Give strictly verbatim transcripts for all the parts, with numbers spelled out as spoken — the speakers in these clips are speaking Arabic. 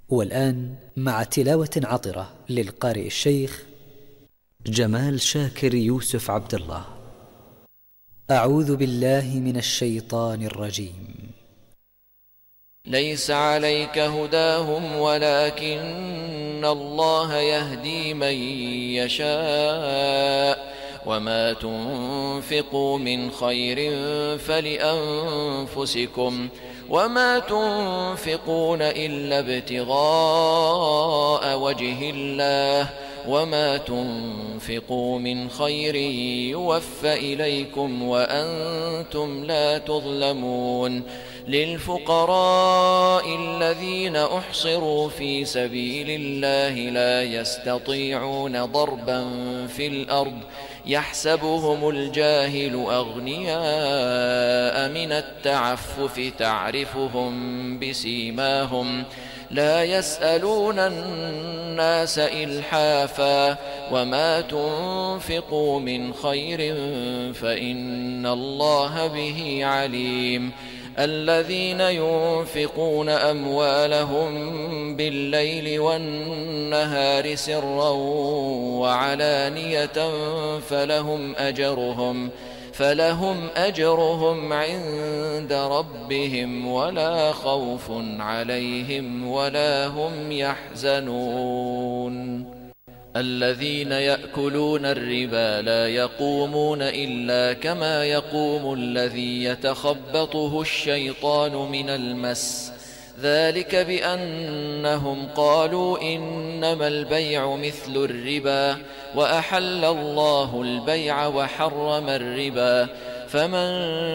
والآن مع تلاوة عطرة للقارئ الشيخ جمال شاكر يوسف عبد الله. أعوذ بالله من الشيطان الرجيم. ليس عليك هداهم ولكن الله يهدي من يشاء وما تنفقوا من خير فلأنفسكم وما تنفقون إلا ابتغاء وجه الله وما تنفقوا من خير يوفى إليكم وأنتم لا تظلمون. للفقراء الذين أحصروا في سبيل الله لا يستطيعون ضربا في الأرض يحسبهم الجاهل أغنياء من التعفف تعرفهم بسيماهم لا يسألون الناس إلحافا وما تنفقوا من خير فإن الله به عليم. الذين ينفقون أموالهم بالليل والنهار سرا وعلانية فلهم أجرهم فلهم أجرهم عند ربهم ولا خوف عليهم ولا هم يحزنون. الذين يأكلون الربا لا يقومون إلا كما يقوم الذي يتخبطه الشيطان من المس ذلك بأنهم قالوا إنما البيع مثل الربا وأحل الله البيع وحرم الربا فمن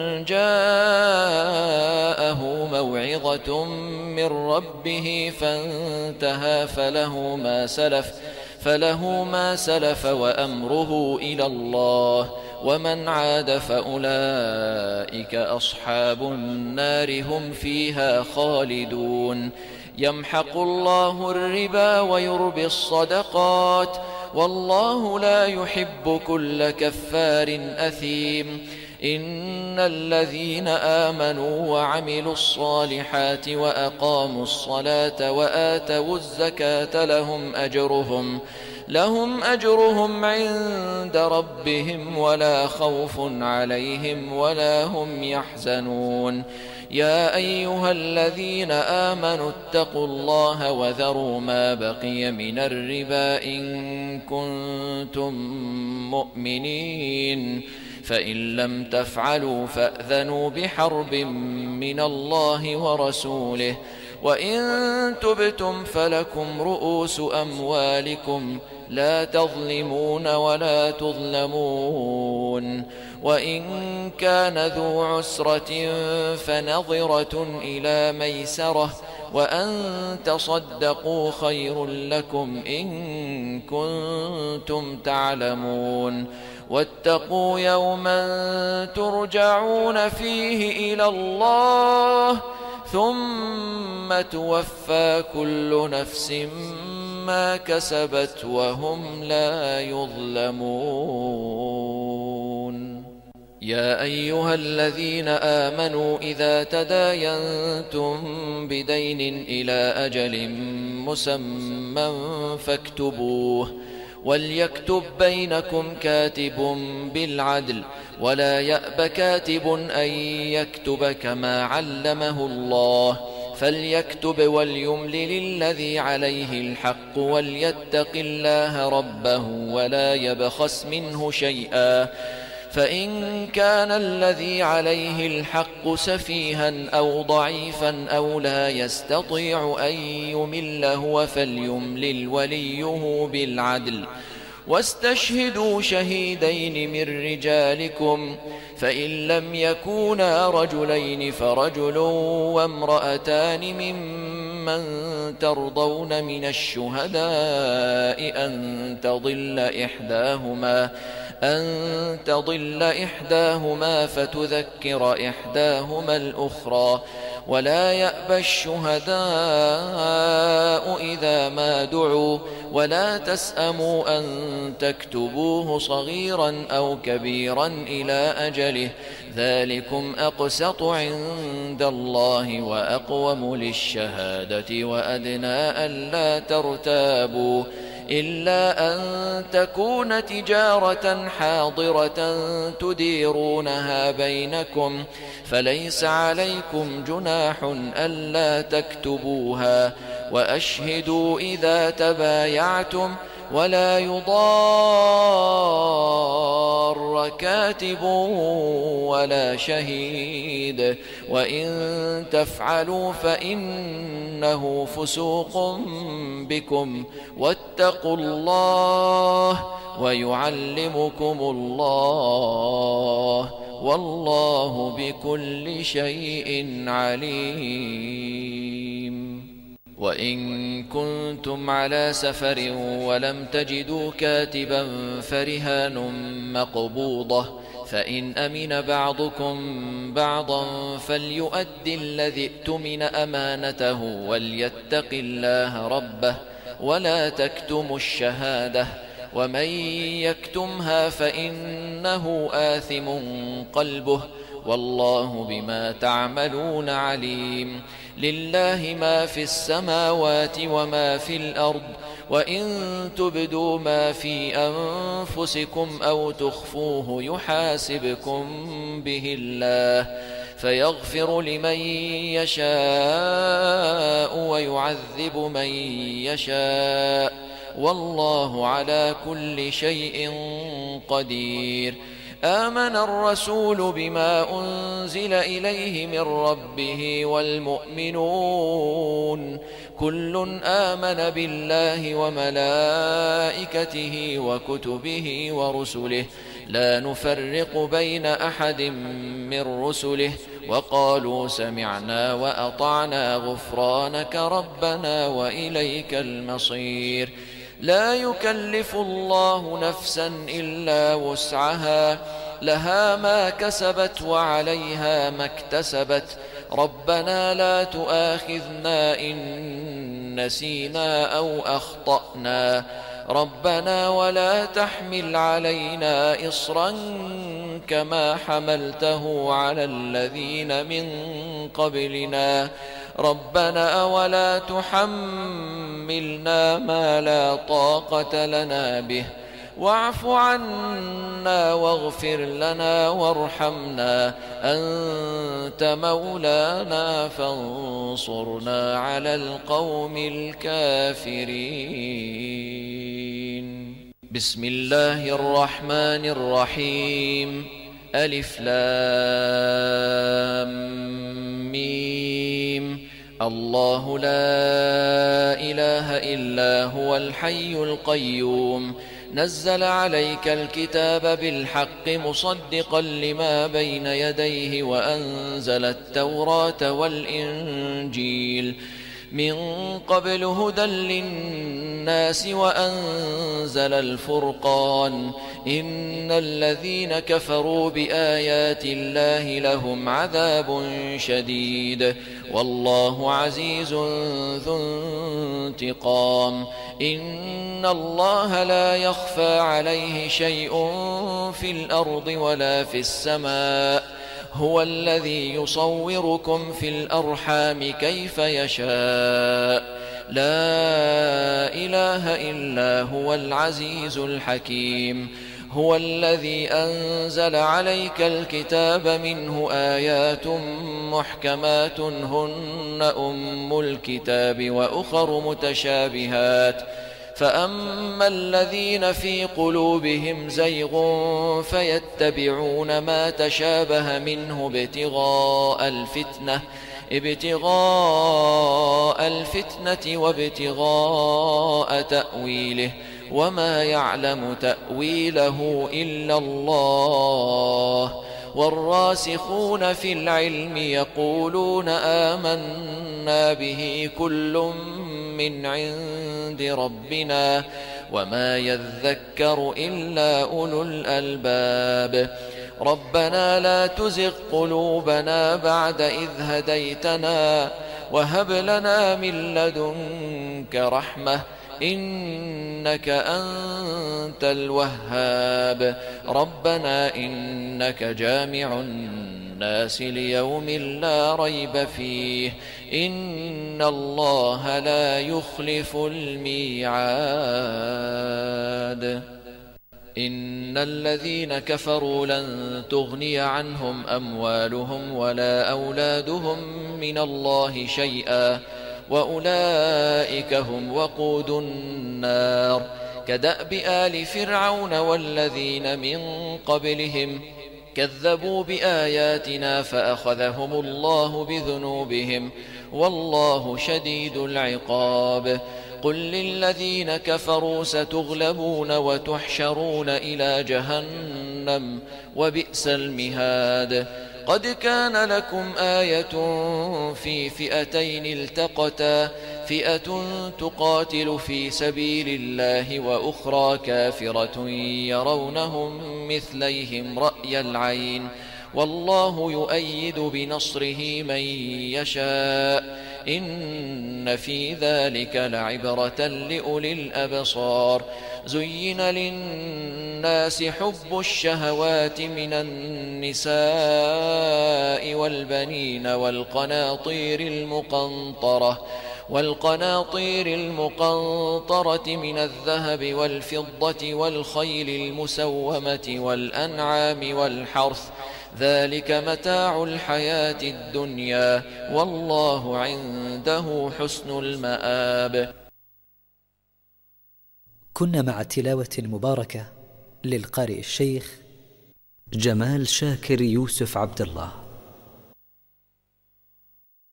جاءه موعظة من ربه فانتهى فله ما سلف فله ما سلف وأمره إلى الله ومن عاد فأولئك أصحاب النار هم فيها خالدون. يمحق الله الربا ويربي الصدقات والله لا يحب كل كفار أثيم. إن الذين آمنوا وعملوا الصالحات وأقاموا الصلاة وآتوا الزكاة لهم أجرهم لهم أجرهم عند ربهم ولا خوف عليهم ولا هم يحزنون. يا أيها الذين آمنوا اتقوا الله وذروا ما بقي من الربا إن كنتم مؤمنين فإن لم تفعلوا فأذنوا بحرب من الله ورسوله وإن تبتم فلكم رؤوس أموالكم لا تظلمون ولا تظلمون. وإن كان ذو عسرة فنظرة إلى ميسرة وأن تصدقوا خير لكم إن كنتم تعلمون. واتقوا يوما ترجعون فيه إلى الله ثم توفى كل نفس ما كسبت وهم لا يظلمون. يا أيها الذين آمنوا إذا تداينتم بدين إلى أجل مسمى فاكتبوه وليكتب بينكم كاتب بالعدل ولا يأب كاتب أن يكتب كما علمه الله فليكتب وليملل الذي عليه الحق وليتق الله ربه ولا يبخس منه شيئا فإن كان الذي عليه الحق سفيها أو ضعيفا أو لا يستطيع أن يمل هو فليملل وليه بالعدل واستشهدوا شهيدين من رجالكم فإن لم يكونا رجلين فرجل وامرأتان ممن ترضون من الشهداء أن تضل إحداهما أن تضل إحداهما فتذكر إحداهما الأخرى، ولا يأبى الشهداء إذا ما دعوا، ولا تسأموا أن تكتبوه صغيرا أو كبيرا إلى أجله، ذلكم أقسط عند الله وأقوم للشهادة وأدنى ألا ترتابوا، إلا أن تكون تجارة حاضرة تديرونها بينكم، فليس عليكم جناح ألا تكتبوها، وأشهدوا إذا تبايعتم، ولا يضار كاتب ولا شهيد، وإن تفعلوا فإنه فسوق بكم، واتقوا الله ويعلمكم الله، والله بكل شيء عليم. وإن كنتم على سفر ولم تجدوا كاتبا فرهان مقبوضة، فإن أمن بعضكم بعضا فليؤدي الذي ائتمن أمانته وليتق الله ربه، ولا تكتموا الشهادة، ومن يكتمها فإنه آثم قلبه، والله بما تعملون عليم. لله ما في السماوات وما في الأرض، وإن تبدوا ما في أنفسكم أو تخفوه يحاسبكم به الله، فيغفر لمن يشاء ويعذب من يشاء، والله على كل شيء قدير. آمن الرسول بما أنزل إليه من ربه والمؤمنون كل آمن بالله وملائكته وكتبه ورسله لا نفرق بين أحد من رسله، وقالوا سمعنا وأطعنا غفرانك ربنا وإليك المصير. لا يكلف الله نفسا إلا وسعها، لها ما كسبت وعليها ما اكتسبت، ربنا لا تؤاخذنا إن نسينا أو أخطأنا، ربنا ولا تحمل علينا إصرا كما حملته على الذين من قبلنا، ربنا ولا تحملنا ما لا طاقة لنا به، واعف عنا واغفر لنا وارحمنا، أنت مولانا فانصرنا على القوم الكافرين. بسم الله الرحمن الرحيم. ألف لام ميم. الله لا إله إلا هو الحي القيوم، نزل عليك الكتاب بالحق مصدقا لما بين يديه، وأنزل التوراة والإنجيل من قبل هدى للناس، وأنزل الفرقان، إن الذين كفروا بآيات الله لهم عذاب شديد، والله عزيز ذو انتقام. إن الله لا يخفى عليه شيء في الأرض ولا في السماء، هو الذي يصوركم في الأرحام كيف يشاء، لا إله إلا هو العزيز الحكيم. هو الذي أنزل عليك الكتاب منه آيات محكمات هن أم الكتاب وأخر متشابهات، فأما الذين في قلوبهم زيغ فيتبعون ما تشابه منه ابتغاء الفتنة ابتغاء الفتنة وابتغاء تأويله، وما يعلم تأويله إلا الله. والراسخون في العلم يقولون آمنا به كل من عند ربنا، وما يذكر إلا أولو الألباب. ربنا لا تزغ قلوبنا بعد إذ هديتنا وهب لنا من لدنك رحمة إنك أنت الوهاب. ربنا إنك جامع الناس ليوم لا ريب فيه إن الله لا يخلف الميعاد. إن الذين كفروا لن تغني عنهم أموالهم ولا أولادهم من الله شيئا وأولئك هم وقود النار. كدأب آل فرعون والذين من قبلهم كذبوا بآياتنا فأخذهم الله بذنوبهم والله شديد العقاب. قل للذين كفروا ستغلبون وتحشرون إلى جهنم وبئس المهاد. قد كان لكم آية في فئتين التقتا فئة تقاتل في سبيل الله وأخرى كافرة يرونهم مثليهم رأي العين والله يؤيد بنصره من يشاء إن في ذلك لعبرة لأولي الأبصار. زين للناس حب الشهوات من النساء والبنين والقناطير المقنطرة والقناطير المقنطرة من الذهب والفضة والخيل المسومة والأنعام والحرث ذلك متاع الحياة الدنيا والله عنده حسن المآب. كنا مع تلاوة مباركة للقارئ الشيخ جمال شاكر يوسف عبد الله.